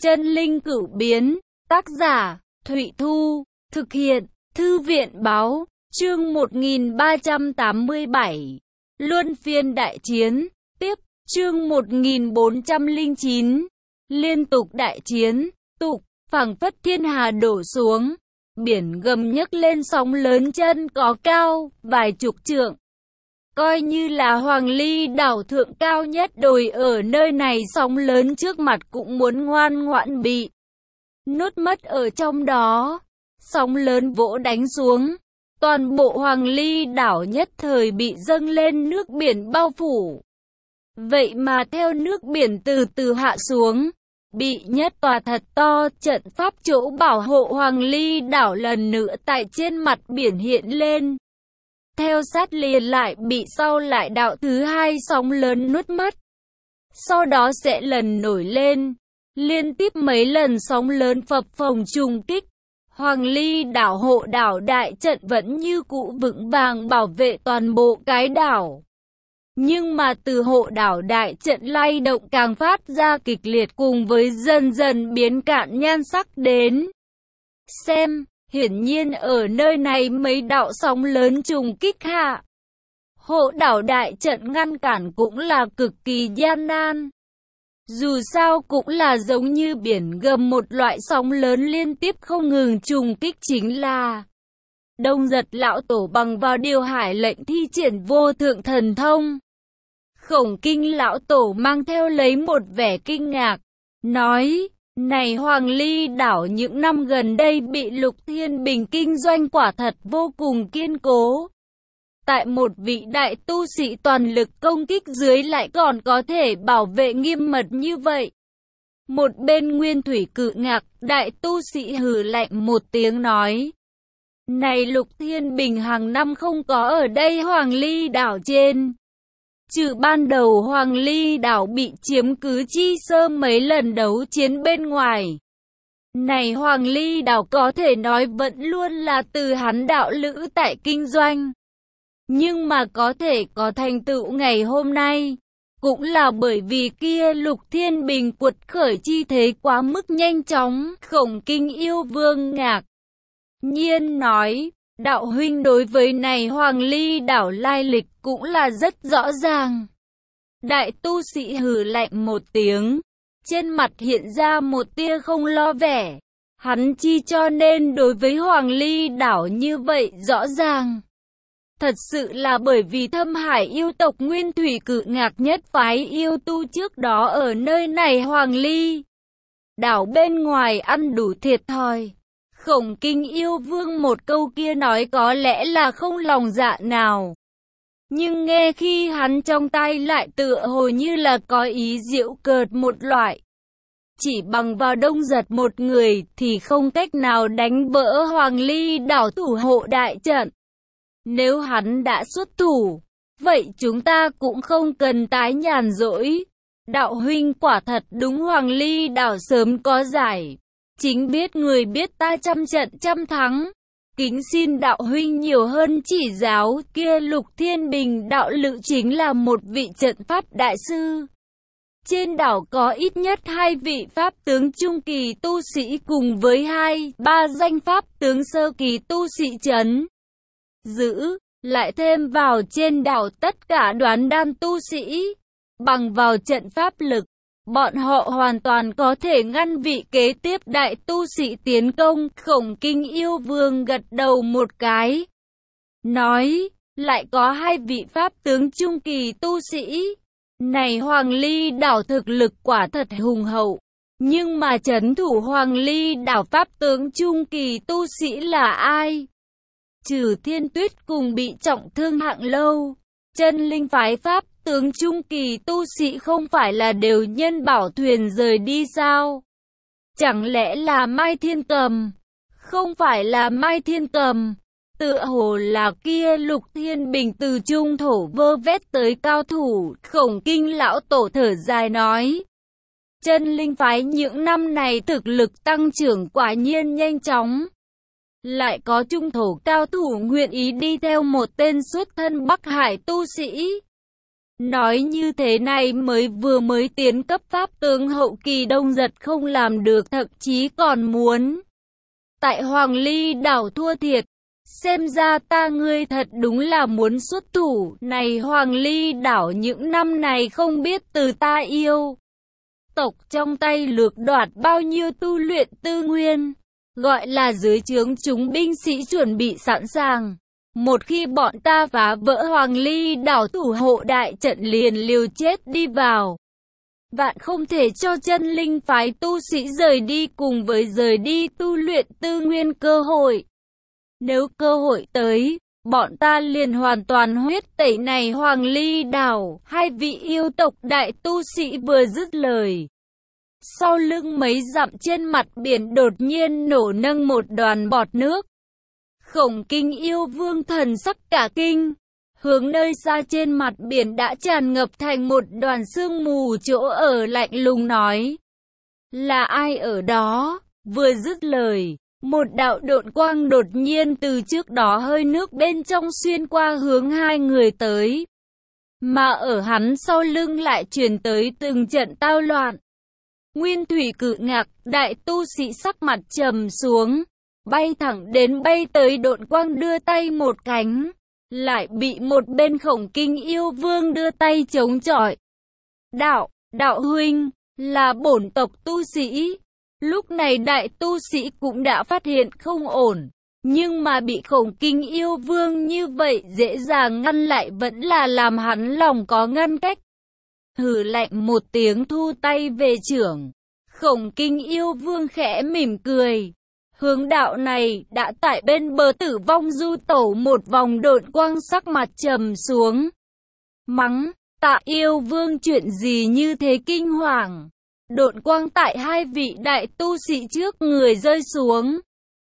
Chân linh cửu biến, tác giả, Thụy Thu, thực hiện, Thư viện báo, chương 1387, Luân phiên đại chiến, tiếp, chương 1409, liên tục đại chiến, phảng phất thiên hà đổ xuống, biển gầm nhấc lên sóng lớn chân có cao, vài chục trượng. Coi như là Hoàng Ly đảo thượng cao nhất đồi ở nơi này, sóng lớn trước mặt cũng muốn ngoan ngoãn bị nuốt mất ở trong đó. Sóng lớn vỗ đánh xuống, toàn bộ Hoàng Ly đảo nhất thời bị dâng lên nước biển bao phủ. Vậy mà theo nước biển từ từ hạ xuống, bị nhất tòa thật to trận pháp chỗ bảo hộ Hoàng Ly đảo lần nữa tại trên mặt biển hiện lên. Theo sát liền lại bị sau lại đạo thứ hai sóng lớn nuốt mất. Sau đó sẽ lần nổi lên, liên tiếp mấy lần sóng lớn phập phồng trùng kích. Hoàng Ly đảo hộ đảo đại trận vẫn như cũ vững vàng bảo vệ toàn bộ cái đảo. Nhưng mà từ hộ đảo đại trận lay động càng phát ra kịch liệt, cùng với dần dần biến cạn nhan sắc đến xem. Hiển nhiên ở nơi này mấy đạo sóng lớn trùng kích hạ, hộ đảo đại trận ngăn cản cũng là cực kỳ gian nan. Dù sao cũng là giống như biển gầm, một loại sóng lớn liên tiếp không ngừng trùng kích, chính là Đông Giật lão tổ bằng vào điều hải lệnh thi triển vô thượng thần thông. Khổng Kinh lão tổ mang theo lấy một vẻ kinh ngạc, nói: này Hoàng Ly đảo những năm gần đây bị Lục Thiên Bình kinh doanh quả thật vô cùng kiên cố. Tại một vị đại tu sĩ toàn lực công kích dưới lại còn có thể bảo vệ nghiêm mật như vậy. Một bên Nguyên Thủy Cự Ngạc, đại tu sĩ hừ lạnh một tiếng nói: này Lục Thiên Bình hàng năm không có ở đây Hoàng Ly đảo trên. Trừ ban đầu Hoàng Ly đảo bị chiếm cứ chi sơ mấy lần đấu chiến bên ngoài, này Hoàng Ly đảo có thể nói vẫn luôn là từ hắn đạo lữ tại kinh doanh. Nhưng mà có thể có thành tựu ngày hôm nay, cũng là bởi vì kia Lục Thiên Bình quật khởi chi thế quá mức nhanh chóng. Khổng Kinh yêu vương ngạc nhiên nói: đạo huynh đối với này Hoàng Ly đảo lai lịch cũng là rất rõ ràng. Đại tu sĩ hừ lạnh một tiếng, trên mặt hiện ra một tia không lo vẻ. Hắn chi cho nên đối với Hoàng Ly đảo như vậy rõ ràng? Thật sự là bởi vì Thâm Hải yêu tộc Nguyên Thủy Cự Ngạc nhất phái yêu tu trước đó ở nơi này Hoàng Ly đảo bên ngoài ăn đủ thiệt thòi. Khổng Kinh yêu vương một câu kia nói có lẽ là không lòng dạ nào, nhưng nghe khi hắn trong tay lại tựa hồ như là có ý giễu cợt một loại. Chỉ bằng vào Đông Giật một người thì không cách nào đánh vỡ Hoàng Ly đảo thủ hộ đại trận. Nếu hắn đã xuất thủ, vậy chúng ta cũng không cần tái nhàn rỗi. Đạo huynh quả thật đúng, Hoàng Ly đảo sớm có giải. Chính biết người biết ta trăm trận trăm thắng. Kính xin đạo huynh nhiều hơn chỉ giáo. Kia Lục Thiên Bình đạo lữ chính là một vị trận pháp đại sư. Trên đảo có ít nhất 2 vị pháp tướng trung kỳ tu sĩ cùng với 2-3 danh pháp tướng sơ kỳ tu sĩ trấn giữ, lại thêm vào trên đảo tất cả đoán đan tu sĩ. Bằng vào trận pháp lực, bọn họ hoàn toàn có thể ngăn vị kế tiếp đại tu sĩ tiến công. Khổng Kinh yêu vương gật đầu một cái, nói: lại có 2 vị pháp tướng trung kỳ tu sĩ. Này Hoàng Ly đảo thực lực quả thật hùng hậu, nhưng mà trấn thủ Hoàng Ly đảo pháp tướng trung kỳ tu sĩ là ai? Trừ Thiên Tuyết cùng bị trọng thương Hạng Lâu, Chân Linh phái pháp tướng trung kỳ tu sĩ không phải là đều nhân bảo thuyền rời đi sao? Chẳng lẽ là Mai Thiên Cầm? Không phải là Mai Thiên Cầm, tựa hồ là kia Lục Thiên Bình từ trung thổ vơ vét tới cao thủ. Khổng Kinh lão tổ thở dài nói: Chân Linh phái những năm này thực lực tăng trưởng quả nhiên nhanh chóng. Lại có trung thổ cao thủ nguyện ý đi theo một tên xuất thân Bắc Hải tu sĩ. Nói như thế này mới tiến cấp pháp tướng hậu kỳ Đông Giật không làm được, thậm chí còn muốn tại Hoàng Ly đảo thua thiệt. Xem ra ta ngươi thật đúng là muốn xuất thủ, này Hoàng Ly đảo những năm này không biết từ ta yêu tộc trong tay lược đoạt bao nhiêu tu luyện tư nguyên, gọi là dưới trướng chúng binh sĩ chuẩn bị sẵn sàng. Một khi bọn ta phá vỡ Hoàng Ly đảo thủ hộ đại trận liền liều chết đi vào. Vạn không thể cho chân linh phái tu sĩ rời đi cùng với rời đi tu luyện tư nguyên cơ hội. Nếu cơ hội tới, bọn ta liền hoàn toàn huyết tẩy này Hoàng Ly đảo. Hai vị yêu tộc đại tu sĩ vừa dứt lời, sau lưng mấy dặm trên mặt biển đột nhiên nổ nâng một đoàn bọt nước. Khổng Kinh yêu vương thần sắc cả kinh, hướng nơi xa trên mặt biển đã tràn ngập thành một đoàn sương mù chỗ ở lạnh lùng nói: là ai ở đó? Vừa dứt lời, một đạo độn quang đột nhiên từ trước đó hơi nước bên trong xuyên qua hướng hai người tới. Mà ở hắn sau lưng lại truyền tới từng trận tao loạn. Nguyên Thủy Cự Ngạc, đại tu sĩ sắc mặt trầm xuống, bay thẳng đến bay tới độn quang đưa tay một cánh, lại bị một bên Khổng Kinh yêu vương đưa tay chống chọi. Đạo huynh, là bổn tộc tu sĩ. Lúc này đại tu sĩ cũng đã phát hiện không ổn, nhưng mà bị Khổng Kinh yêu vương như vậy dễ dàng ngăn lại vẫn là làm hắn lòng có ngăn cách. Hừ lạnh một tiếng thu tay về chưởng, Khổng Kinh yêu vương khẽ mỉm cười. Hướng đạo này đã tại bên bờ tử vong du tẩu một vòng độn quang sắc mặt trầm xuống. Mắng, Tạ yêu vương chuyện gì như thế kinh hoàng. Độn quang tại hai vị đại tu sĩ trước người rơi xuống.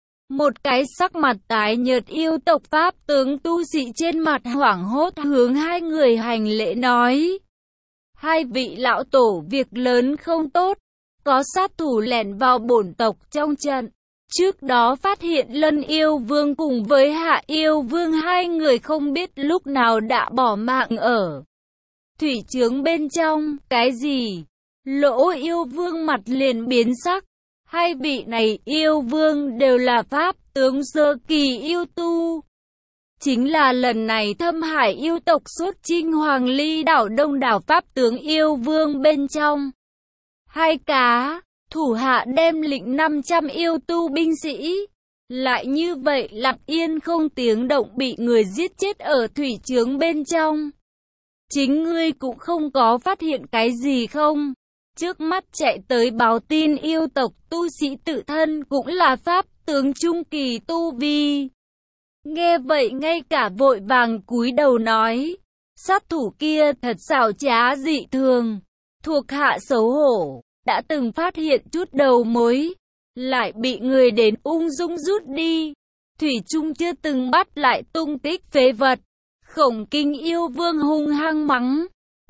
Một cái sắc mặt tái nhợt yêu tộc pháp tướng tu sĩ trên mặt hoảng hốt hướng hai người hành lễ nói: hai vị lão tổ, việc lớn không tốt, có sát thủ lẻn vào bổn tộc trong trận. Trước đó phát hiện Lân yêu vương cùng với Hạ yêu vương hai người không biết lúc nào đã bỏ mạng ở thủy trướng bên trong. Cái gì? Lỗ yêu vương mặt liền biến sắc. Hai vị này yêu vương đều là pháp tướng sơ kỳ yêu tu. Chính là lần này Thâm Hải yêu tộc xuất chinh Hoàng Ly đảo đông đảo pháp tướng yêu vương bên trong. Hai cá, thủ hạ đem lĩnh 500 yêu tu binh sĩ. Lại như vậy lặng yên không tiếng động bị người giết chết ở thủy trướng bên trong. Chính ngươi cũng không có phát hiện cái gì không? Trước mắt chạy tới báo tin yêu tộc tu sĩ tự thân cũng là pháp tướng trung kỳ tu vi. Nghe vậy ngay cả vội vàng cúi đầu nói: sát thủ kia thật xảo trá dị thường. Thuộc hạ xấu hổ, đã từng phát hiện chút đầu mối, lại bị người đến ung dung rút đi. Thủy chung chưa từng bắt lại tung tích phế vật. Khổng Kinh yêu vương hung hăng mắng: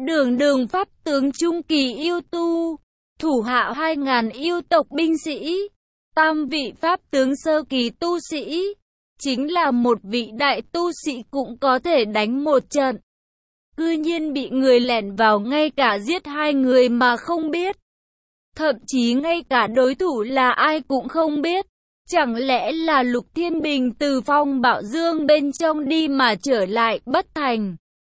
đường pháp tướng trung kỳ yêu tu, thủ hạ 2000 yêu tộc binh sĩ, tam vị pháp tướng sơ kỳ tu sĩ, chính là một vị đại tu sĩ cũng có thể đánh một trận. Cư nhiên bị người lẻn vào ngay cả giết hai người mà không biết. Thậm chí ngay cả đối thủ là ai cũng không biết. Chẳng lẽ là Lục Thiên Bình từ phong bạo dương bên trong đi mà trở lại bất thành?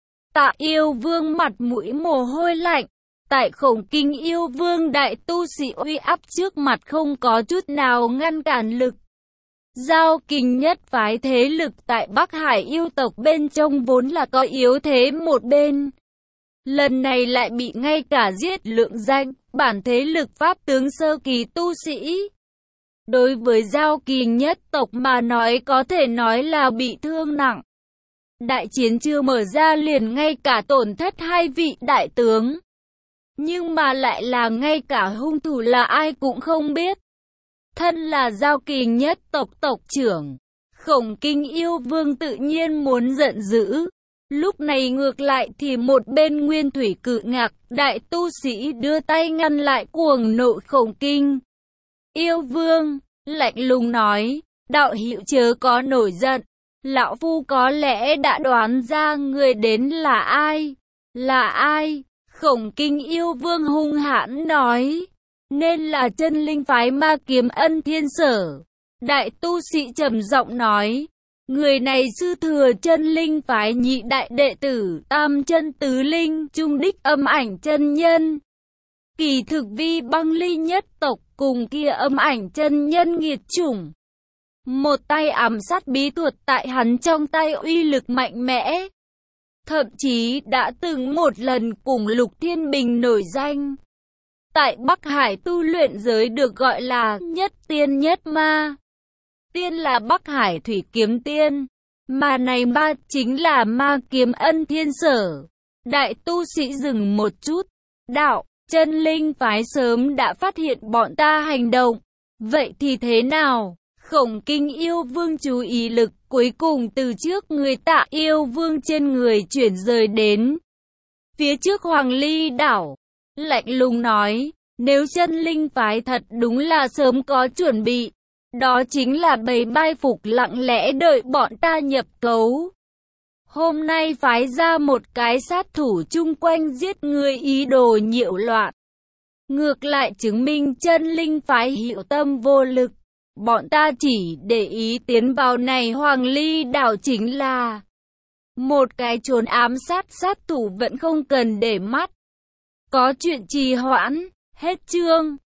Tạ yêu vương mặt mũi mồ hôi lạnh. Tại Khổng Kinh yêu vương đại tu sĩ uy áp trước mặt không có chút nào ngăn cản lực. Giao Kình nhất phái thế lực tại Bắc Hải yêu tộc bên trong vốn là có yếu thế một bên. Lần này lại bị ngay cả giết lượng danh, bản thế lực pháp tướng sơ kỳ tu sĩ. Đối với Giao Kình nhất tộc mà nói có thể nói là bị thương nặng. Đại chiến chưa mở ra liền ngay cả tổn thất hai vị đại tướng. Nhưng mà lại là ngay cả hung thủ là ai cũng không biết. Thân là Giao Kình nhất tộc tộc trưởng, Khổng Kinh yêu vương tự nhiên muốn giận dữ. Lúc này ngược lại thì một bên Nguyên Thủy Cự Ngạc, đại tu sĩ đưa tay ngăn lại cuồng nộ Khổng Kinh yêu vương, lạnh lùng nói: đạo hữu chớ có nổi giận, lão phu có lẽ đã đoán ra người đến là ai. Là ai? Khổng Kinh yêu vương hung hãn nói. Nên là chân linh phái Ma Kiếm Ân Thiên Sở. Đại tu sĩ trầm giọng nói. Người này sư thừa chân linh phái nhị đại đệ tử Tam Chân Tứ Linh Trung Đích Âm Ảnh chân nhân. Kỳ thực Vi Băng Ly nhất tộc cùng kia Âm Ảnh chân nhân nghiệt chủng. Một tay ám sát bí thuật tại hắn trong tay uy lực mạnh mẽ. Thậm chí đã từng một lần cùng Lục Thiên Bình nổi danh. Tại Bắc Hải tu luyện giới được gọi là nhất tiên nhất ma. Tiên là Bắc Hải Thủy Kiếm Tiên, mà này ma chính là Ma Kiếm Ân Thiên Sở. Đại tu sĩ dừng một chút, đạo, chân linh phái sớm đã phát hiện bọn ta hành động. Vậy thì thế nào? Khổng Kinh yêu vương chú ý lực cuối cùng từ trước người Tạ yêu vương trên người chuyển rời đến phía trước Hoàng Ly đảo. Lạnh lùng nói, nếu chân linh phái thật đúng là sớm có chuẩn bị. Đó chính là bầy mai phục lặng lẽ đợi bọn ta nhập cấu. Hôm nay phái ra một cái sát thủ chung quanh giết người ý đồ nhiễu loạn. Ngược lại chứng minh chân linh phái hiệu tâm vô lực. Bọn ta chỉ để ý tiến vào này Hoàng Ly đảo chính là một cái trốn ám sát thủ vẫn không cần để mắt. Có chuyện trì hoãn, hết chương.